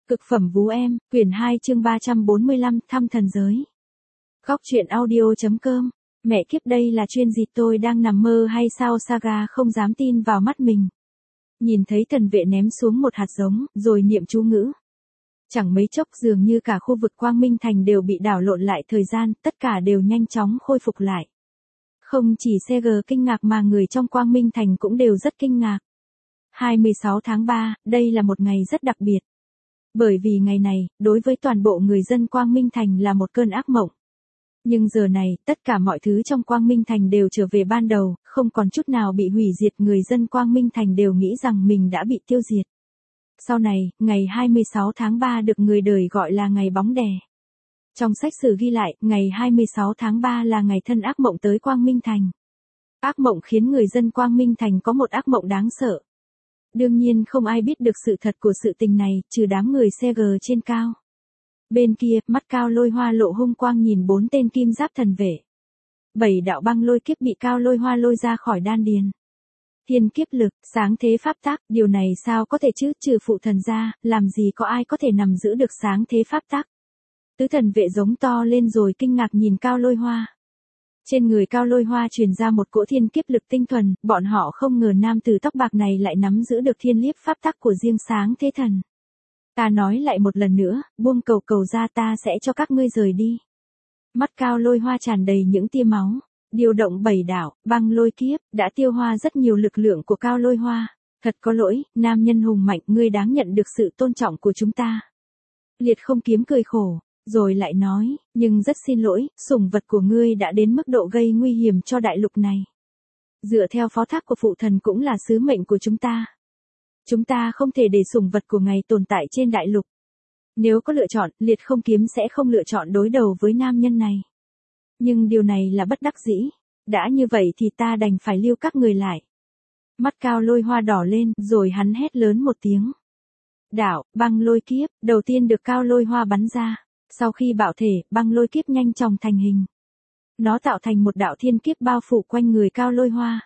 Cực phẩm vú em, quyển 2 chương 345, thăm thần giới. Góc truyện audio.com. Mẹ kiếp, đây là chuyện gì, tôi đang nằm mơ hay sao? Saga không dám tin vào mắt mình. Nhìn thấy thần vệ ném xuống một hạt giống, rồi niệm chú ngữ. Chẳng mấy chốc dường như cả khu vực Quang Minh Thành đều bị đảo lộn lại thời gian, tất cả đều nhanh chóng khôi phục lại. Không chỉ CG kinh ngạc mà người trong Quang Minh Thành cũng đều rất kinh ngạc. 26 tháng 3, đây là một ngày rất đặc biệt. Bởi vì ngày này, đối với toàn bộ người dân Quang Minh Thành là một cơn ác mộng. Nhưng giờ này, tất cả mọi thứ trong Quang Minh Thành đều trở về ban đầu, không còn chút nào bị hủy diệt. Người dân Quang Minh Thành đều nghĩ rằng mình đã bị tiêu diệt. Sau này, ngày 26 tháng 3 được người đời gọi là ngày bóng đè. Trong sách sử ghi lại, ngày 26 tháng 3 là ngày thân ác mộng tới Quang Minh Thành. Ác mộng khiến người dân Quang Minh Thành có một ác mộng đáng sợ. Đương nhiên không ai biết được sự thật của sự tình này, trừ đám người CG trên cao. Bên kia, mắt Cao Lôi Hoa lộ hung quang nhìn 4 tên kim giáp thần vệ. 7 đạo băng lôi kiếp bị Cao Lôi Hoa lôi ra khỏi đan điền. Thiên kiếp lực, sáng thế pháp tắc, điều này sao có thể chứ, trừ phụ thần ra, làm gì có ai có thể nắm giữ được sáng thế pháp tắc. Tứ thần vệ giống to lên rồi kinh ngạc nhìn Cao Lôi Hoa. Trên người Cao Lôi Hoa truyền ra một cỗ thiên kiếp lực tinh thuần, bọn họ không ngờ nam tử tóc bạc này lại nắm giữ được thiên liếp pháp tắc của riêng sáng thế thần. Ta nói lại một lần nữa, buông cầu cầu ra, ta sẽ cho các ngươi rời đi. Mắt Cao Lôi Hoa tràn đầy những tia máu, điều động 7 đạo, băng lôi kiếp, đã tiêu hóa rất nhiều lực lượng của Cao Lôi Hoa. Thật có lỗi, nam nhân hùng mạnh, ngươi đáng nhận được sự tôn trọng của chúng ta. Liệt Không Kiếm cười khổ. Rồi lại nói, nhưng rất xin lỗi, sủng vật của ngươi đã đến mức độ gây nguy hiểm cho đại lục này. Dựa theo phó thác của phụ thần cũng là sứ mệnh của chúng ta. Chúng ta không thể để sủng vật của ngài tồn tại trên đại lục. Nếu có lựa chọn, Liệt Không Kiếm sẽ không lựa chọn đối đầu với nam nhân này. Nhưng điều này là bất đắc dĩ. Đã như vậy thì ta đành phải lưu các người lại. Mắt Cao Lôi Hoa đỏ lên, rồi hắn hét lớn một tiếng. Đạo, băng lôi kiếp, đầu tiên được Cao Lôi Hoa bắn ra. Sau khi bạo thể, băng lôi kiếp nhanh chóng thành hình. Nó tạo thành một đạo thiên kiếp bao phủ quanh người Cao Lôi Hoa.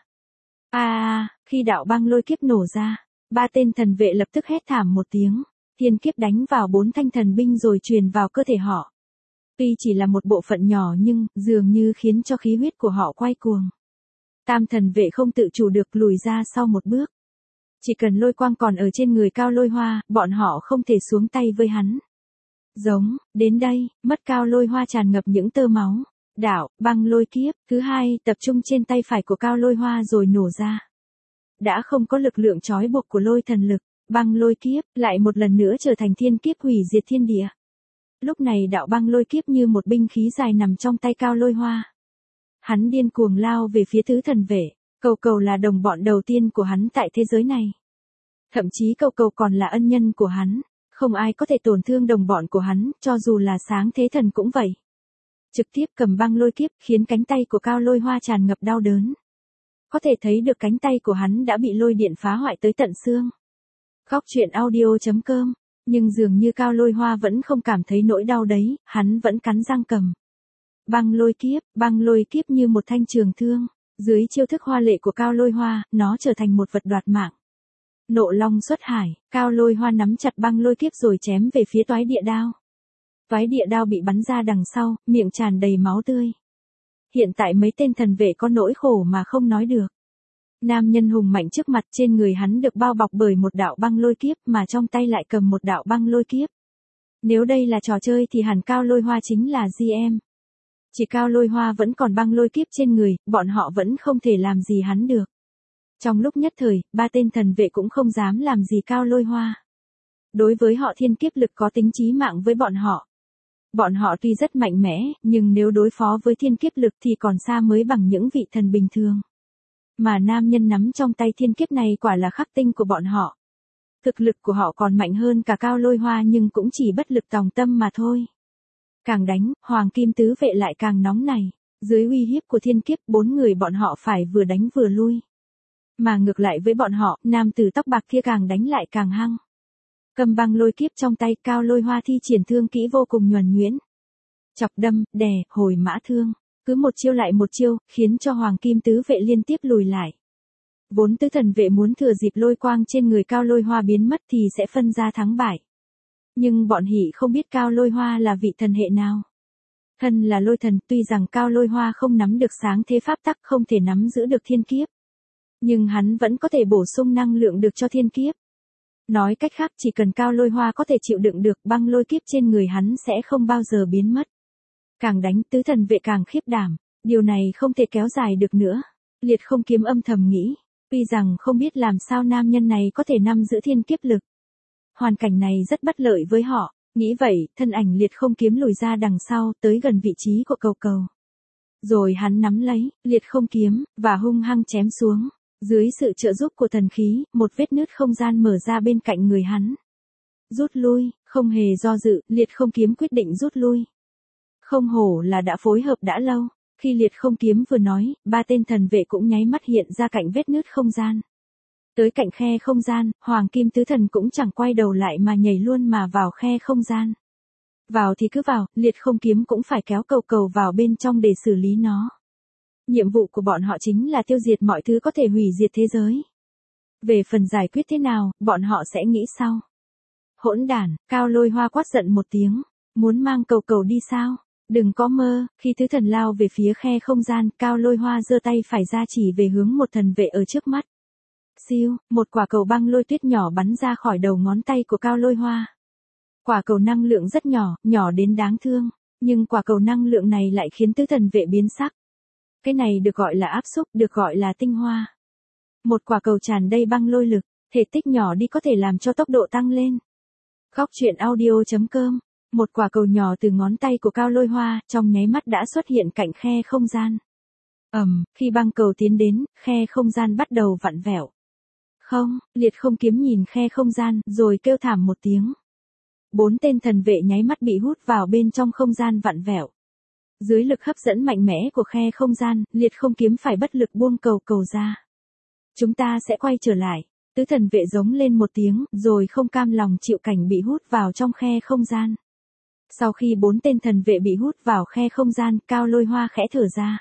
Khi đạo băng lôi kiếp nổ ra, 3 tên thần vệ lập tức hét thảm một tiếng. Thiên kiếp đánh vào 4 thanh thần binh rồi truyền vào cơ thể họ. Tuy chỉ là một bộ phận nhỏ nhưng, dường như khiến cho khí huyết của họ quay cuồng. Tam thần vệ không tự chủ được lùi ra sau một bước. Chỉ cần lôi quang còn ở trên người Cao Lôi Hoa, bọn họ không thể xuống tay với hắn. Giống, đến đây, mắt Cao Lôi Hoa tràn ngập những tơ máu. Đạo, băng lôi kiếp, thứ hai, tập trung trên tay phải của Cao Lôi Hoa rồi nổ ra. Đã không có lực lượng trói buộc của lôi thần lực, băng lôi kiếp, lại một lần nữa trở thành thiên kiếp hủy diệt thiên địa. Lúc này đạo băng lôi kiếp như một binh khí dài nằm trong tay Cao Lôi Hoa. Hắn điên cuồng lao về phía tứ thần vệ, Cầu Cầu là đồng bọn đầu tiên của hắn tại thế giới này. Thậm chí Cầu Cầu còn là ân nhân của hắn. Không ai có thể tổn thương đồng bọn của hắn, cho dù là sáng thế thần cũng vậy. Trực tiếp cầm băng lôi kiếp, khiến cánh tay của Cao Lôi Hoa tràn ngập đau đớn. Có thể thấy được cánh tay của hắn đã bị lôi điện phá hoại tới tận xương. Góc truyện audio.com. Nhưng dường như Cao Lôi Hoa vẫn không cảm thấy nỗi đau đấy, hắn vẫn cắn răng cầm. Băng lôi kiếp như một thanh trường thương. Dưới chiêu thức hoa lệ của Cao Lôi Hoa, nó trở thành một vật đoạt mạng. Nộ long xuất hải, Cao Lôi Hoa nắm chặt băng lôi kiếp rồi chém về phía toái địa đao. Toái địa đao bị bắn ra đằng sau, miệng tràn đầy máu tươi. Hiện tại mấy tên thần vệ có nỗi khổ mà không nói được. Nam nhân hùng mạnh trước mặt, trên người hắn được bao bọc bởi một đạo băng lôi kiếp mà trong tay lại cầm một đạo băng lôi kiếp. Nếu đây là trò chơi thì hẳn Cao Lôi Hoa chính là GM. Chỉ Cao Lôi Hoa vẫn còn băng lôi kiếp trên người, bọn họ vẫn không thể làm gì hắn được. Trong lúc nhất thời, 3 tên thần vệ cũng không dám làm gì Cao Lôi Hoa. Đối với họ thiên kiếp lực có tính chí mạng với bọn họ. Bọn họ tuy rất mạnh mẽ, nhưng nếu đối phó với thiên kiếp lực thì còn xa mới bằng những vị thần bình thường. Mà nam nhân nắm trong tay thiên kiếp này quả là khắc tinh của bọn họ. Thực lực của họ còn mạnh hơn cả Cao Lôi Hoa nhưng cũng chỉ bất lực tòng tâm mà thôi. Càng đánh, Hoàng Kim Tứ Vệ lại càng nóng này. Dưới uy hiếp của thiên kiếp, 4 người bọn họ phải vừa đánh vừa lui. Mà ngược lại với bọn họ, nam tử tóc bạc kia càng đánh lại càng hăng. Cầm băng lôi kiếp trong tay, Cao Lôi Hoa thi triển thương kỹ vô cùng nhuần nhuyễn. Chọc đâm, đè, hồi mã thương. Cứ một chiêu lại một chiêu, khiến cho Hoàng Kim Tứ Vệ liên tiếp lùi lại. Vốn tứ thần vệ muốn thừa dịp lôi quang trên người Cao Lôi Hoa biến mất thì sẽ phân ra thắng bại. Nhưng bọn hỉ không biết Cao Lôi Hoa là vị thần hệ nào. Thân là lôi thần, tuy rằng Cao Lôi Hoa không nắm được sáng thế pháp tắc, không thể nắm giữ được thiên kiếp. Nhưng hắn vẫn có thể bổ sung năng lượng được cho thiên kiếp. Nói cách khác, chỉ cần Cao Lôi Hoa có thể chịu đựng được, băng lôi kiếp trên người hắn sẽ không bao giờ biến mất. Càng đánh, tứ thần vệ càng khiếp đảm. Điều này không thể kéo dài được nữa. Liệt Không Kiếm âm thầm nghĩ. Tuy rằng không biết làm sao nam nhân này có thể nắm giữ thiên kiếp lực. Hoàn cảnh này rất bất lợi với họ. Nghĩ vậy, thân ảnh Liệt Không Kiếm lùi ra đằng sau, tới gần vị trí của cầu cầu. Rồi hắn nắm lấy, Liệt Không Kiếm, và hung hăng chém xuống. Dưới sự trợ giúp của thần khí, một vết nứt không gian mở ra bên cạnh người hắn. Rút lui, không hề do dự, Liệt Không Kiếm quyết định rút lui. Không hổ là đã phối hợp đã lâu. Khi Liệt Không Kiếm vừa nói, ba tên thần vệ cũng nháy mắt hiện ra cạnh vết nứt không gian. Tới cạnh khe không gian, Hoàng Kim Tứ Thần cũng chẳng quay đầu lại mà nhảy luôn mà vào khe không gian. Vào thì cứ vào, Liệt Không Kiếm cũng phải kéo cầu cầu vào bên trong để xử lý nó. Nhiệm vụ của bọn họ chính là tiêu diệt mọi thứ có thể hủy diệt thế giới. Về phần giải quyết thế nào, bọn họ sẽ nghĩ sau. Hỗn đản, Cao Lôi Hoa quát giận một tiếng. Muốn mang cầu cầu đi sao? Đừng có mơ. Khi tứ thần lao về phía khe không gian, Cao Lôi Hoa giơ tay phải ra chỉ về hướng một thần vệ ở trước mắt. Siêu, một quả cầu băng lôi tuyết nhỏ bắn ra khỏi đầu ngón tay của Cao Lôi Hoa. Quả cầu năng lượng rất nhỏ, nhỏ đến đáng thương. Nhưng quả cầu năng lượng này lại khiến tứ thần vệ biến sắc. Cái này được gọi là áp xúc, được gọi là tinh hoa. Một quả cầu tràn đầy băng lôi lực, thể tích nhỏ đi có thể làm cho tốc độ tăng lên. Góc truyện audio.com. Một quả cầu nhỏ từ ngón tay của Cao Lôi Hoa, trong nháy mắt đã xuất hiện cạnh khe không gian. Khi băng cầu tiến đến, khe không gian bắt đầu vặn vẹo. Không, Liệt Không Kiếm nhìn khe không gian, rồi kêu thảm một tiếng. 4 tên thần vệ nháy mắt bị hút vào bên trong không gian vặn vẹo. Dưới lực hấp dẫn mạnh mẽ của khe không gian, Liệt Không Kiếm phải bất lực buông cầu cầu ra. Chúng ta sẽ quay trở lại. Tứ thần vệ giống lên một tiếng, rồi không cam lòng chịu cảnh bị hút vào trong khe không gian. Sau khi 4 tên thần vệ bị hút vào khe không gian, Cao Lôi Hoa khẽ thở ra.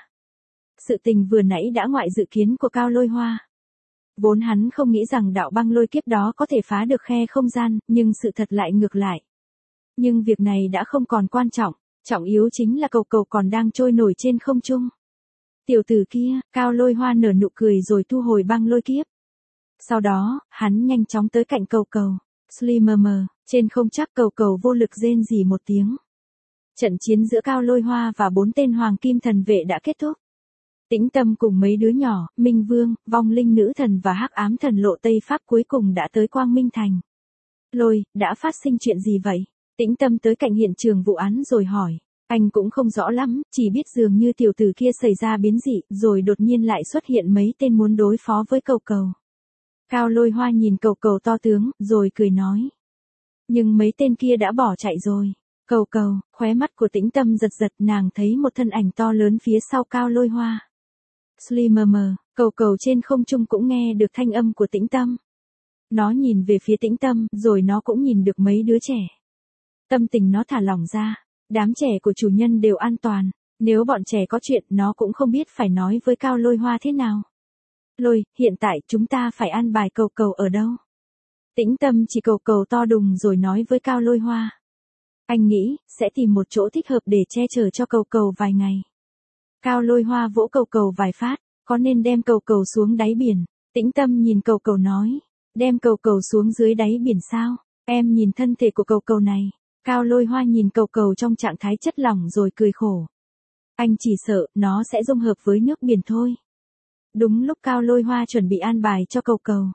Sự tình vừa nãy đã ngoại dự kiến của Cao Lôi Hoa. Vốn hắn không nghĩ rằng đạo băng lôi kiếp đó có thể phá được khe không gian, nhưng sự thật lại ngược lại. Nhưng việc này đã không còn quan trọng, trọng yếu chính là cầu cầu còn đang trôi nổi trên không trung. Tiểu tử kia, Cao Lôi Hoa nở nụ cười rồi thu hồi băng lôi kiếp. Sau đó, hắn nhanh chóng tới cạnh cầu cầu. Slimmer, trên không chắc cầu cầu vô lực rên rỉ một tiếng. Trận chiến giữa Cao Lôi Hoa và 4 tên hoàng kim thần vệ đã kết thúc. Tĩnh Tâm cùng mấy đứa nhỏ, Minh Vương, Vong Linh Nữ Thần và Hắc Ám Thần Lộ Tây Pháp cuối cùng đã tới Quang Minh Thành. Lôi, đã phát sinh chuyện gì vậy? Tĩnh Tâm tới cạnh hiện trường vụ án rồi hỏi. Anh cũng không rõ lắm, chỉ biết dường như tiểu tử kia xảy ra biến dị, rồi đột nhiên lại xuất hiện mấy tên muốn đối phó với cầu cầu. Cao Lôi Hoa nhìn cầu cầu to tướng, rồi cười nói. Nhưng mấy tên kia đã bỏ chạy rồi. Cầu cầu, khóe mắt của Tĩnh Tâm giật giật, nàng thấy một thân ảnh to lớn phía sau Cao Lôi Hoa. Slimmer, cầu cầu trên không trung cũng nghe được thanh âm của Tĩnh Tâm. Nó nhìn về phía Tĩnh Tâm, rồi nó cũng nhìn được mấy đứa trẻ. Tâm tình nó thả lỏng ra. Đám trẻ của chủ nhân đều an toàn. Nếu bọn trẻ có chuyện, nó cũng không biết phải nói với Cao Lôi Hoa thế nào. Lôi, hiện tại chúng ta phải an bài cầu cầu ở đâu? Tĩnh Tâm chỉ cầu cầu to đùng rồi nói với Cao Lôi Hoa. Anh nghĩ, sẽ tìm một chỗ thích hợp để che chở cho cầu cầu vài ngày. Cao Lôi Hoa vỗ cầu cầu vài phát, có nên đem cầu cầu xuống đáy biển? Tĩnh Tâm nhìn cầu cầu nói. Đem cầu cầu xuống dưới đáy biển sao? Em nhìn thân thể của cầu cầu này. Cao Lôi Hoa nhìn cầu cầu trong trạng thái chất lỏng rồi cười khổ. Anh chỉ sợ, nó sẽ dung hợp với nước biển thôi. Đúng lúc Cao Lôi Hoa chuẩn bị an bài cho cầu cầu.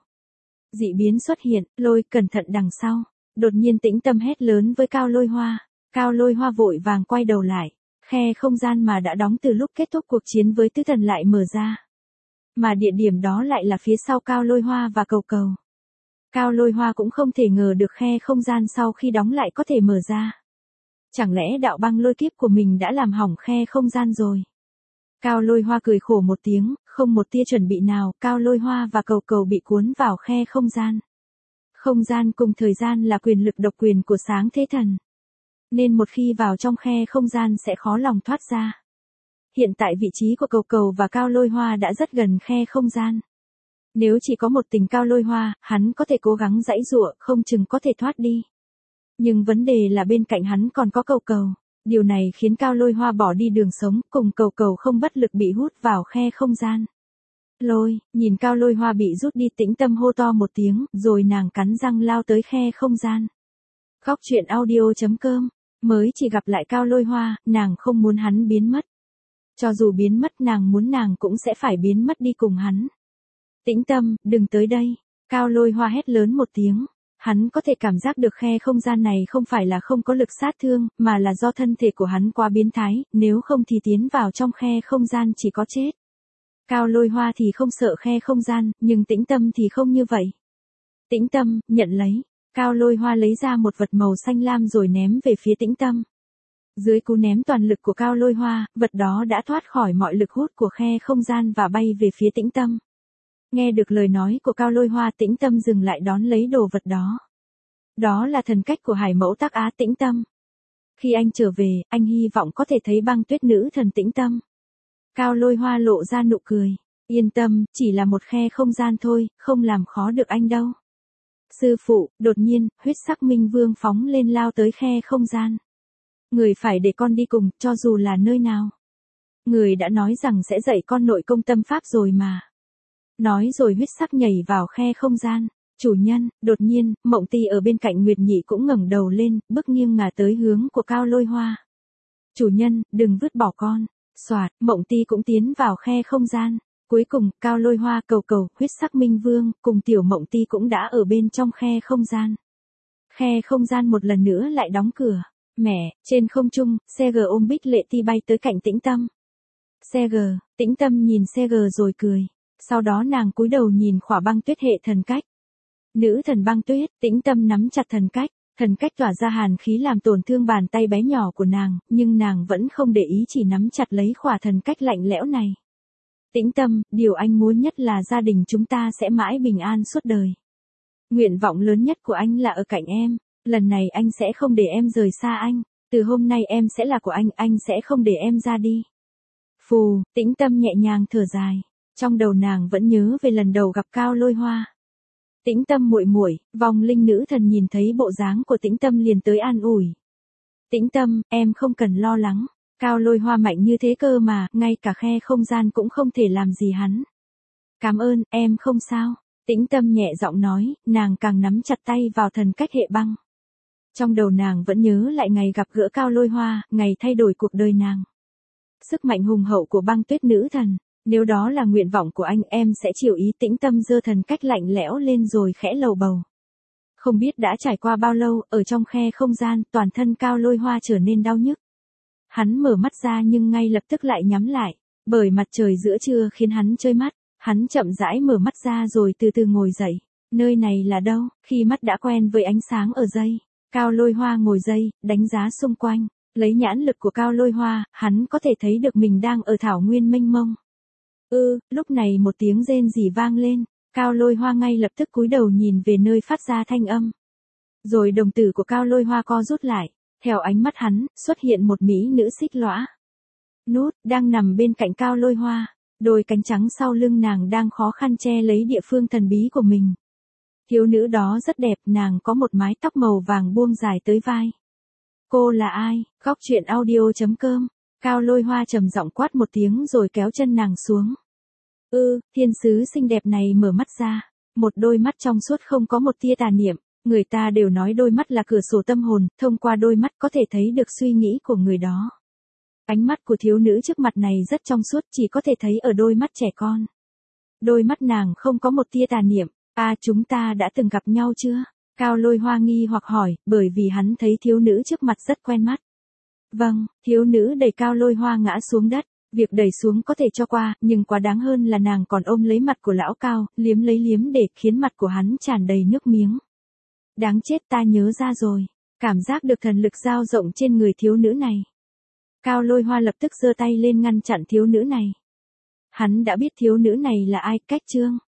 Dị biến xuất hiện, Lôi, cẩn thận đằng sau. Đột nhiên Tĩnh Tâm hét lớn với Cao Lôi Hoa. Cao Lôi Hoa vội vàng quay đầu lại. Khe không gian mà đã đóng từ lúc kết thúc cuộc chiến với tứ thần lại mở ra. Mà địa điểm đó lại là phía sau Cao Lôi Hoa và cầu cầu. Cao Lôi Hoa cũng không thể ngờ được khe không gian sau khi đóng lại có thể mở ra. Chẳng lẽ đạo băng lôi kiếp của mình đã làm hỏng khe không gian rồi? Cao Lôi Hoa cười khổ một tiếng, không một tia chuẩn bị nào, Cao Lôi Hoa và cầu cầu bị cuốn vào khe không gian. Không gian cùng thời gian là quyền lực độc quyền của sáng thế thần. Nên một khi vào trong khe không gian sẽ khó lòng thoát ra. Hiện tại vị trí của cầu cầu và Cao Lôi Hoa đã rất gần khe không gian. Nếu chỉ có một tình Cao Lôi Hoa, hắn có thể cố gắng giãy giụa, không chừng có thể thoát đi. Nhưng vấn đề là bên cạnh hắn còn có Cầu Cầu. Điều này khiến Cao Lôi Hoa bỏ đi đường sống, cùng Cầu Cầu không bất lực bị hút vào khe không gian. Lôi, nhìn Cao Lôi Hoa bị rút đi, Tĩnh Tâm hô to một tiếng, rồi nàng cắn răng lao tới khe không gian. Góc truyện audio.com. Mới chỉ gặp lại Cao Lôi Hoa, nàng không muốn hắn biến mất. Cho dù biến mất nàng muốn nàng cũng sẽ phải biến mất đi cùng hắn. Tĩnh Tâm, đừng tới đây. Cao Lôi Hoa hét lớn một tiếng. Hắn có thể cảm giác được khe không gian này không phải là không có lực sát thương, mà là do thân thể của hắn quá biến thái, nếu không thì tiến vào trong khe không gian chỉ có chết. Cao Lôi Hoa thì không sợ khe không gian, nhưng Tĩnh Tâm thì không như vậy. Tĩnh Tâm, nhận lấy. Cao Lôi Hoa lấy ra một vật màu xanh lam rồi ném về phía Tĩnh Tâm. Dưới cú ném toàn lực của Cao Lôi Hoa, vật đó đã thoát khỏi mọi lực hút của khe không gian và bay về phía Tĩnh Tâm. Nghe được lời nói của Cao Lôi Hoa, Tĩnh Tâm dừng lại đón lấy đồ vật đó. Đó là thần cách của Hải Mẫu Tác Á. Tĩnh Tâm. Khi anh trở về, anh hy vọng có thể thấy Băng Tuyết Nữ Thần. Tĩnh Tâm. Cao Lôi Hoa lộ ra nụ cười. Yên tâm, chỉ là một khe không gian thôi, không làm khó được anh đâu. Sư phụ, đột nhiên, huyết sắc minh vương phóng lên lao tới khe không gian. Người phải để con đi cùng, cho dù là nơi nào. Người đã nói rằng sẽ dạy con nội công tâm pháp rồi mà. Nói rồi huyết sắc nhảy vào khe không gian. Chủ nhân, đột nhiên, Mộng Ti ở bên cạnh Nguyệt Nhị cũng ngẩng đầu lên, bước nghiêng ngả tới hướng của Cao Lôi Hoa. Chủ nhân, đừng vứt bỏ con. Soạt, Mộng Ti cũng tiến vào khe không gian. Cuối cùng, Cao Lôi Hoa, Cầu Cầu, huyết sắc minh vương, cùng tiểu Mộng Ti cũng đã ở bên trong khe không gian. Khe không gian một lần nữa lại đóng cửa. Mẹ, trên không trung, CG ôm Bích Lệ Ti bay tới cạnh Tĩnh Tâm. CG, Tĩnh Tâm nhìn CG rồi cười. Sau đó nàng cúi đầu nhìn khỏa băng tuyết hệ thần cách. Nữ thần băng tuyết, Tĩnh Tâm nắm chặt thần cách. Thần cách tỏa ra hàn khí làm tổn thương bàn tay bé nhỏ của nàng, nhưng nàng vẫn không để ý, chỉ nắm chặt lấy khỏa thần cách lạnh lẽo này. Tĩnh Tâm, điều anh muốn nhất là gia đình chúng ta sẽ mãi bình an suốt đời. Nguyện vọng lớn nhất của anh là ở cạnh em. Lần này anh sẽ không để em rời xa anh. Từ hôm nay em sẽ là của anh sẽ không để em ra đi. Phù, Tĩnh Tâm nhẹ nhàng thở dài. Trong đầu nàng vẫn nhớ về lần đầu gặp Cao Lôi Hoa. Tĩnh Tâm muội muội, vòng linh nữ thần nhìn thấy bộ dáng của Tĩnh Tâm liền tới an ủi. Tĩnh Tâm, em không cần lo lắng. Cao Lôi Hoa mạnh như thế cơ mà, ngay cả khe không gian cũng không thể làm gì hắn. Cảm ơn, em không sao. Tĩnh Tâm nhẹ giọng nói, nàng càng nắm chặt tay vào thần cách hệ băng. Trong đầu nàng vẫn nhớ lại ngày gặp gỡ Cao Lôi Hoa, ngày thay đổi cuộc đời nàng. Sức mạnh hùng hậu của băng tuyết nữ thần. Nếu đó là nguyện vọng của anh, em sẽ chịu ý. Tĩnh Tâm giơ thần cách lạnh lẽo lên rồi khẽ lầu bầu. Không biết đã trải qua bao lâu, ở trong khe không gian, toàn thân Cao Lôi Hoa trở nên đau nhức. Hắn mở mắt ra nhưng ngay lập tức lại nhắm lại, bởi mặt trời giữa trưa khiến hắn chơi mắt. Hắn chậm rãi mở mắt ra rồi từ từ ngồi dậy. Nơi này là đâu? Khi mắt đã quen với ánh sáng ở dây, Cao Lôi Hoa ngồi dậy, đánh giá xung quanh. Lấy nhãn lực của Cao Lôi Hoa, hắn có thể thấy được mình đang ở thảo nguyên mênh mông. Lúc này một tiếng rên rỉ vang lên. Cao Lôi Hoa ngay lập tức cúi đầu nhìn về nơi phát ra thanh âm. Rồi đồng tử của Cao Lôi Hoa co rút lại. Theo ánh mắt hắn, xuất hiện một mỹ nữ xích lõa. Nút, đang nằm bên cạnh Cao Lôi Hoa. Đôi cánh trắng sau lưng nàng đang khó khăn che lấy địa phương thần bí của mình. Thiếu nữ đó rất đẹp, nàng có một mái tóc màu vàng buông dài tới vai. Cô là ai? Góc truyện audio.com. Cao Lôi Hoa trầm giọng quát một tiếng rồi kéo chân nàng xuống. Thiên sứ xinh đẹp này mở mắt ra. Một đôi mắt trong suốt không có một tia tà niệm. Người ta đều nói đôi mắt là cửa sổ tâm hồn, thông qua đôi mắt có thể thấy được suy nghĩ của người đó. Ánh mắt của thiếu nữ trước mặt này rất trong suốt, chỉ có thể thấy ở đôi mắt trẻ con. Đôi mắt nàng không có một tia tà niệm. Chúng ta đã từng gặp nhau chưa? Cao Lôi Hoa nghi hoặc hỏi, bởi vì hắn thấy thiếu nữ trước mặt rất quen mắt. Vâng, thiếu nữ đẩy Cao Lôi Hoa ngã xuống đất. Việc đẩy xuống có thể cho qua, nhưng quá đáng hơn là nàng còn ôm lấy mặt của lão Cao, liếm để khiến mặt của hắn tràn đầy nước miếng. Đáng chết, ta nhớ ra rồi. Cảm giác được thần lực dao rộng trên người thiếu nữ này. Cao Lôi Hoa lập tức giơ tay lên ngăn chặn thiếu nữ này. Hắn đã biết thiếu nữ này là ai. Cách chương